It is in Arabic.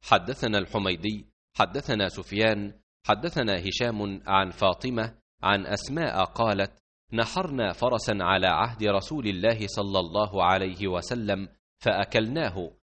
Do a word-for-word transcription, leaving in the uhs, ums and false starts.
حدثنا الحميدي حدثنا سفيان حدثنا هشام عن فاطمة عن أسماء قالت: نحرنا فرسا على عهد رسول الله صلى الله عليه وسلم فأكلناه